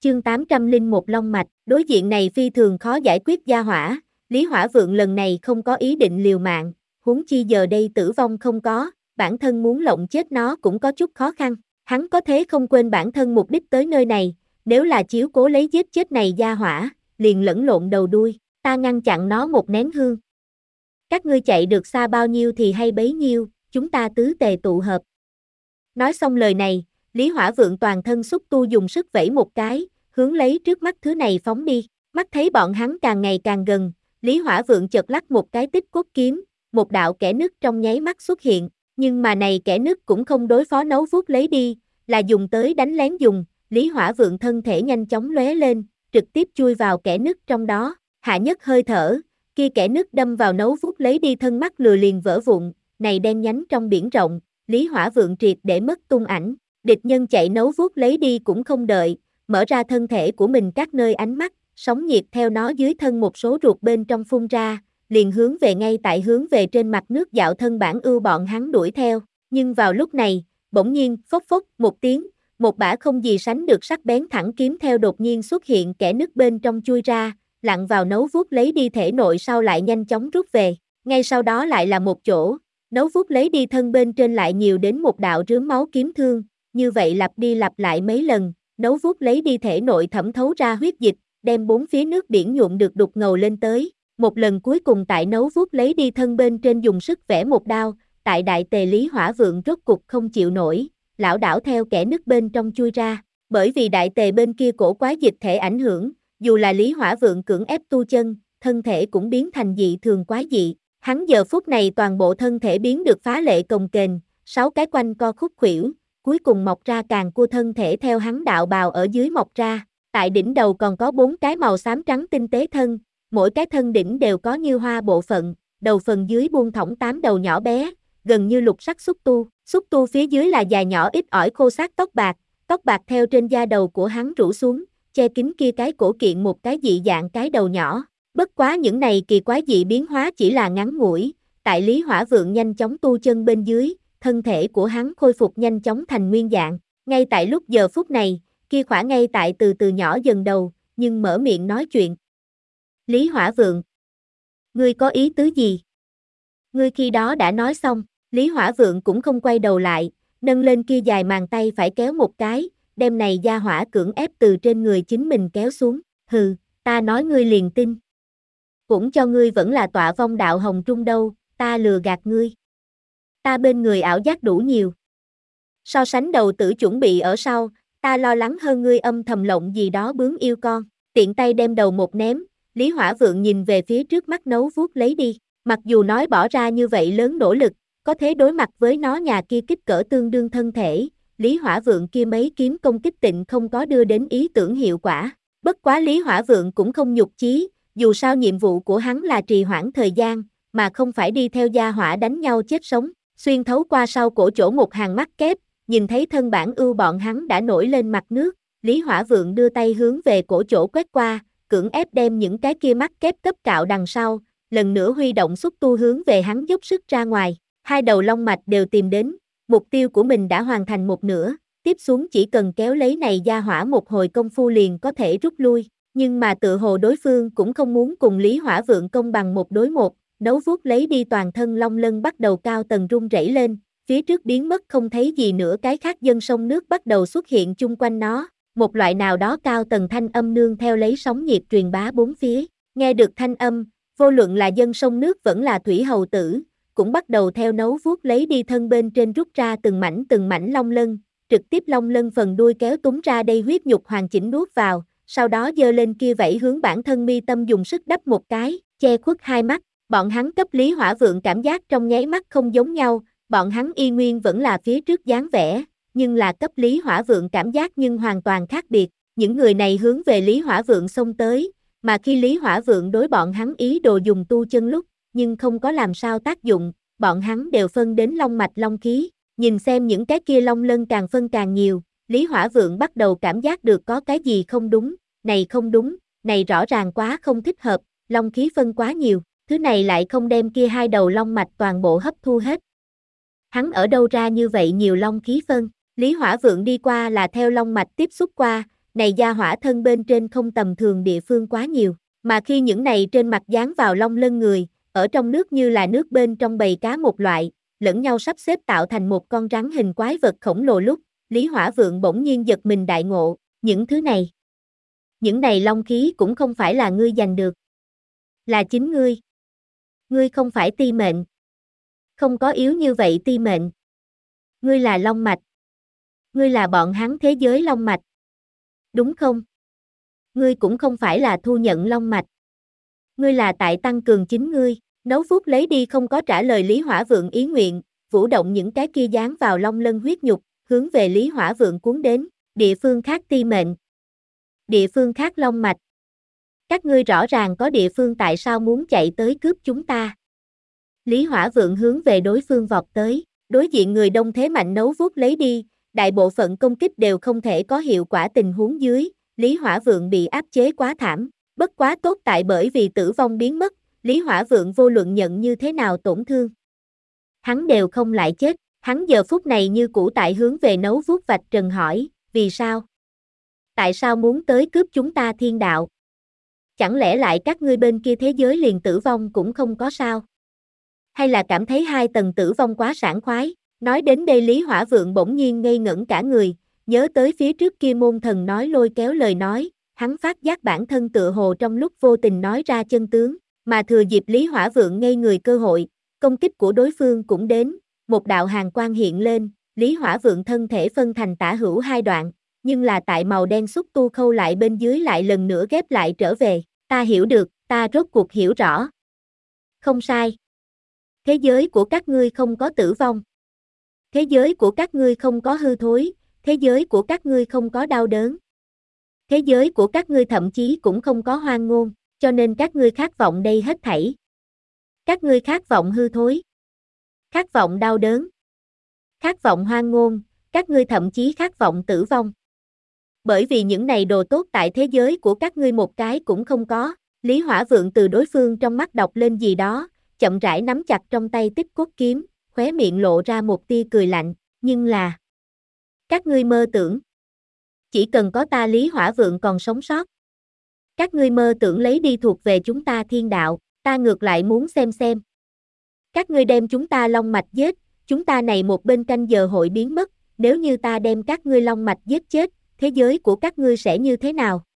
Chương 801 Long mạch, đối diện này phi thường khó giải quyết gia hỏa, Lý Hỏa Vượng lần này không có ý định liều mạng, huống chi giờ đây tử vong không có, bản thân muốn lộng chết nó cũng có chút khó khăn, hắn có thế không quên bản thân mục đích tới nơi này, nếu là chiếu cố lấy giết chết này gia hỏa, liền lẫn lộn đầu đuôi, ta ngăn chặn nó một nén hương. Các ngươi chạy được xa bao nhiêu thì hay bấy nhiêu, chúng ta tứ tề tụ hợp. Nói xong lời này, Lý Hỏa Vượng toàn thân xúc tu dùng sức vẫy một cái, hướng lấy trước mắt thứ này phóng đi, mắt thấy bọn hắn càng ngày càng gần, Lý Hỏa Vượng chợt lắc một cái tích cốt kiếm, một đạo kẽ nứt trong nháy mắt xuất hiện, nhưng mà này kẽ nứt cũng không đối phó nấu vuốt lấy đi, là dùng tới đánh lén dùng, Lý Hỏa Vượng thân thể nhanh chóng lóe lên, trực tiếp chui vào kẽ nứt trong đó, hạ nhất hơi thở, kia kẽ nứt đâm vào nấu vuốt lấy đi thân mắt lừa liền vỡ vụn, này đen nhánh trong biển rộng, Lý Hỏa Vượng triệt để mất tung ảnh, địch nhân chạy nấu vuốt lấy đi cũng không đợi, mở ra thân thể của mình các nơi ánh mắt, sóng nhiệt theo nó dưới thân một số ruột bên trong phun ra, liền hướng về ngay tại hướng về trên mặt nước dạo thân bản ưu bọn hắn đuổi theo, nhưng vào lúc này, bỗng nhiên, phốc phốc, một tiếng, một bả không gì sánh được sắc bén thẳng kiếm theo đột nhiên xuất hiện kẽ nứt bên trong chui ra, lặn vào nấu vuốt lấy đi thể nội sau lại nhanh chóng rút về, ngay sau đó lại là một chỗ, nấu vuốt lấy đi thân bên trên lại nhiều đến một đạo rướm máu kiếm thương, như vậy lặp đi lặp lại mấy lần, nấu vuốt lấy đi thể nội thẩm thấu ra huyết dịch, đem bốn phía nước biển nhuộm được đục ngầu lên tới, một lần cuối cùng tại nấu vuốt lấy đi thân bên trên dùng sức vẽ một đao, tại đại tề Lý Hỏa Vượng rốt cục không chịu nổi, lảo đảo theo kẽ nứt bên trong chui ra, bởi vì đại tề bên kia cổ quái dịch thể ảnh hưởng, dù là Lý Hỏa Vượng cưỡng ép tu chân, thân thể cũng biến thành dị thường quái dị, hắn giờ phút này toàn bộ thân thể biến được phá lệ cồng kềnh, 6 cái quanh co khúc khuỷu, cuối cùng mọc ra càng cua thân thể theo hắn đạo bào ở dưới mọc ra, tại đỉnh đầu còn có 4 cái màu xám trắng tinh tế thân, mỗi cái thân đỉnh đều có như hoa bộ phận, đầu phần dưới buông thõng 8 đầu nhỏ bé, gần như lục sắc xúc tu phía dưới là dài nhỏ ít ỏi khô xác tóc bạc theo trên da đầu của hắn rủ xuống, che kín kia cái cổ kiện một cái dị dạng cái đầu nhỏ, bất quá những này kỳ quái dị biến hóa chỉ là ngắn ngủi, tại Lý Hỏa Vượng nhanh chóng tu chân bên dưới, thân thể của hắn khôi phục nhanh chóng thành nguyên dạng, ngay tại lúc giờ phút này, kia khỏa ngay tại từ từ nhỏ dần đầu, nhưng mở miệng nói chuyện. Lý Hỏa Vượng, ngươi có ý tứ gì? Ngươi khi đó đã nói xong, Lý Hỏa Vượng cũng không quay đầu lại, nâng lên kia dài màn tay phải kéo một cái, đem này gia hỏa cưỡng ép từ trên người chính mình kéo xuống, hừ, ta nói ngươi liền tin. Cũng cho ngươi vẫn là tọa vong đạo hồng trung đâu, ta lừa gạt ngươi. Ta bên người ảo giác đủ nhiều. So sánh đầu tử chuẩn bị ở sau, ta lo lắng hơn ngươi âm thầm lộng gì đó bướng yêu con, tiện tay đem đầu một ném, Lý Hỏa Vượng nhìn về phía trước mắt nấu vuốt lấy đi, mặc dù nói bỏ ra như vậy lớn nỗ lực, có thế đối mặt với nó nhà kia kích cỡ tương đương thân thể, Lý Hỏa Vượng kia mấy kiếm công kích tịnh không có đưa đến ý tưởng hiệu quả, bất quá Lý Hỏa Vượng cũng không nhục chí, dù sao nhiệm vụ của hắn là trì hoãn thời gian, mà không phải đi theo gia hỏa đánh nhau chết sống, xuyên thấu qua sau cổ chỗ một hàng mắt kép, nhìn thấy thân bản ưu bọn hắn đã nổi lên mặt nước, Lý Hỏa Vượng đưa tay hướng về cổ chỗ quét qua, cưỡng ép đem những cái kia mắt kép cấp cạo đằng sau, lần nữa huy động xúc tu hướng về hắn dốc sức ra ngoài, hai đầu long mạch đều tìm đến, mục tiêu của mình đã hoàn thành một nửa, tiếp xuống chỉ cần kéo lấy này gia hỏa một hồi công phu liền có thể rút lui, nhưng mà tự hồ đối phương cũng không muốn cùng Lý Hỏa Vượng công bằng một đối một, nấu vuốt lấy đi toàn thân long lân bắt đầu cao tầng rung rẩy lên, phía trước biến mất không thấy gì nữa cái khác dân sông nước bắt đầu xuất hiện chung quanh nó, một loại nào đó cao tầng thanh âm nương theo lấy sóng nhiệt truyền bá bốn phía, nghe được thanh âm, vô luận là dân sông nước vẫn là thủy hầu tử, cũng bắt đầu theo nấu vuốt lấy đi thân bên trên rút ra từng mảnh long lân, trực tiếp long lân phần đuôi kéo túng ra đây huyết nhục hoàn chỉnh nuốt vào, sau đó giơ lên kia vẫy hướng bản thân mi tâm dùng sức đắp một cái, che khuất hai mắt, bọn hắn cấp Lý Hỏa Vượng cảm giác trong nháy mắt không giống nhau, bọn hắn y nguyên vẫn là phía trước dáng vẻ, nhưng là cấp Lý Hỏa Vượng cảm giác nhưng hoàn toàn khác biệt, những người này hướng về Lý Hỏa Vượng xông tới, mà khi Lý Hỏa Vượng đối bọn hắn ý đồ dùng tu chân lúc, nhưng không có làm sao tác dụng, bọn hắn đều phân đến long mạch long khí, nhìn xem những cái kia long lân càng phân càng nhiều, Lý Hỏa Vượng bắt đầu cảm giác được có cái gì không đúng, này rõ ràng quá không thích hợp, long khí phân quá nhiều, thứ này lại không đem kia hai đầu long mạch toàn bộ hấp thu hết. Hắn ở đâu ra như vậy nhiều long khí phân, Lý Hỏa Vượng đi qua là theo long mạch tiếp xúc qua, này gia hỏa thân bên trên không tầm thường địa phương quá nhiều, mà khi những này trên mặt dán vào lông lân người, ở trong nước như là nước bên trong bầy cá một loại, lẫn nhau sắp xếp tạo thành một con rắn hình quái vật khổng lồ lúc, Lý Hỏa Vượng bỗng nhiên giật mình đại ngộ, những này long khí cũng không phải là ngươi giành được. Là chính ngươi. Ngươi không phải ti mệnh. Không có yếu như vậy ti mệnh. Ngươi là long mạch. Ngươi là bọn hắn thế giới long mạch. Đúng không? Ngươi cũng không phải là thu nhận long mạch. Ngươi là tại tăng cường chính ngươi. Nấu phút lấy đi không có trả lời Lý Hỏa Vượng ý nguyện, vũ động những cái kia dán vào long lân huyết nhục, hướng về Lý Hỏa Vượng cuốn đến, địa phương khác ti mệnh. Địa phương khác long mạch. Các ngươi rõ ràng có địa phương tại sao muốn chạy tới cướp chúng ta. Lý Hỏa Vượng hướng về đối phương vọt tới, đối diện người đông thế mạnh nấu vuốt lấy đi, đại bộ phận công kích đều không thể có hiệu quả tình huống dưới, Lý Hỏa Vượng bị áp chế quá thảm, bất quá tốt tại bởi vì tử vong biến mất, Lý Hỏa Vượng vô luận nhận như thế nào tổn thương. Hắn đều không lại chết, hắn giờ phút này như cũ tại hướng về nấu vuốt vạch trần hỏi, vì sao? Tại sao muốn tới cướp chúng ta thiên đạo? Chẳng lẽ lại các ngươi bên kia thế giới liền tử vong cũng không có sao? Hay là cảm thấy hai tầng tử vong quá sảng khoái? Nói đến đây Lý Hỏa Vượng bỗng nhiên ngây ngẩn cả người, nhớ tới phía trước kia môn thần nói lôi kéo lời nói, hắn phát giác bản thân tựa hồ trong lúc vô tình nói ra chân tướng, mà thừa dịp Lý Hỏa Vượng ngây người cơ hội, công kích của đối phương cũng đến, một đạo hàn quang hiện lên, Lý Hỏa Vượng thân thể phân thành tả hữu hai đoạn, nhưng là tại màu đen xúc tu khâu lại bên dưới lại lần nữa ghép lại trở về, ta hiểu được, ta rốt cuộc hiểu rõ. Không sai. Thế giới của các ngươi không có tử vong. Thế giới của các ngươi không có hư thối, thế giới của các ngươi không có đau đớn. Thế giới của các ngươi thậm chí cũng không có hoang ngôn, cho nên các ngươi khát vọng đây hết thảy. Các ngươi khát vọng hư thối. Khát vọng đau đớn. Khát vọng hoang ngôn, các ngươi thậm chí khát vọng tử vong. Bởi vì những này đồ tốt tại thế giới của các ngươi một cái cũng không có, Lý Hỏa Vượng từ đối phương trong mắt đọc lên gì đó, chậm rãi nắm chặt trong tay tích cốt kiếm, khóe miệng lộ ra một tia cười lạnh, nhưng là các ngươi mơ tưởng. Chỉ cần có ta Lý Hỏa Vượng còn sống sót. Các ngươi mơ tưởng lấy đi thuộc về chúng ta thiên đạo, ta ngược lại muốn xem. Các ngươi đem chúng ta long mạch giết, chúng ta này một bên canh giờ hội biến mất, nếu như ta đem các ngươi long mạch giết chết, thế giới của các ngươi sẽ như thế nào?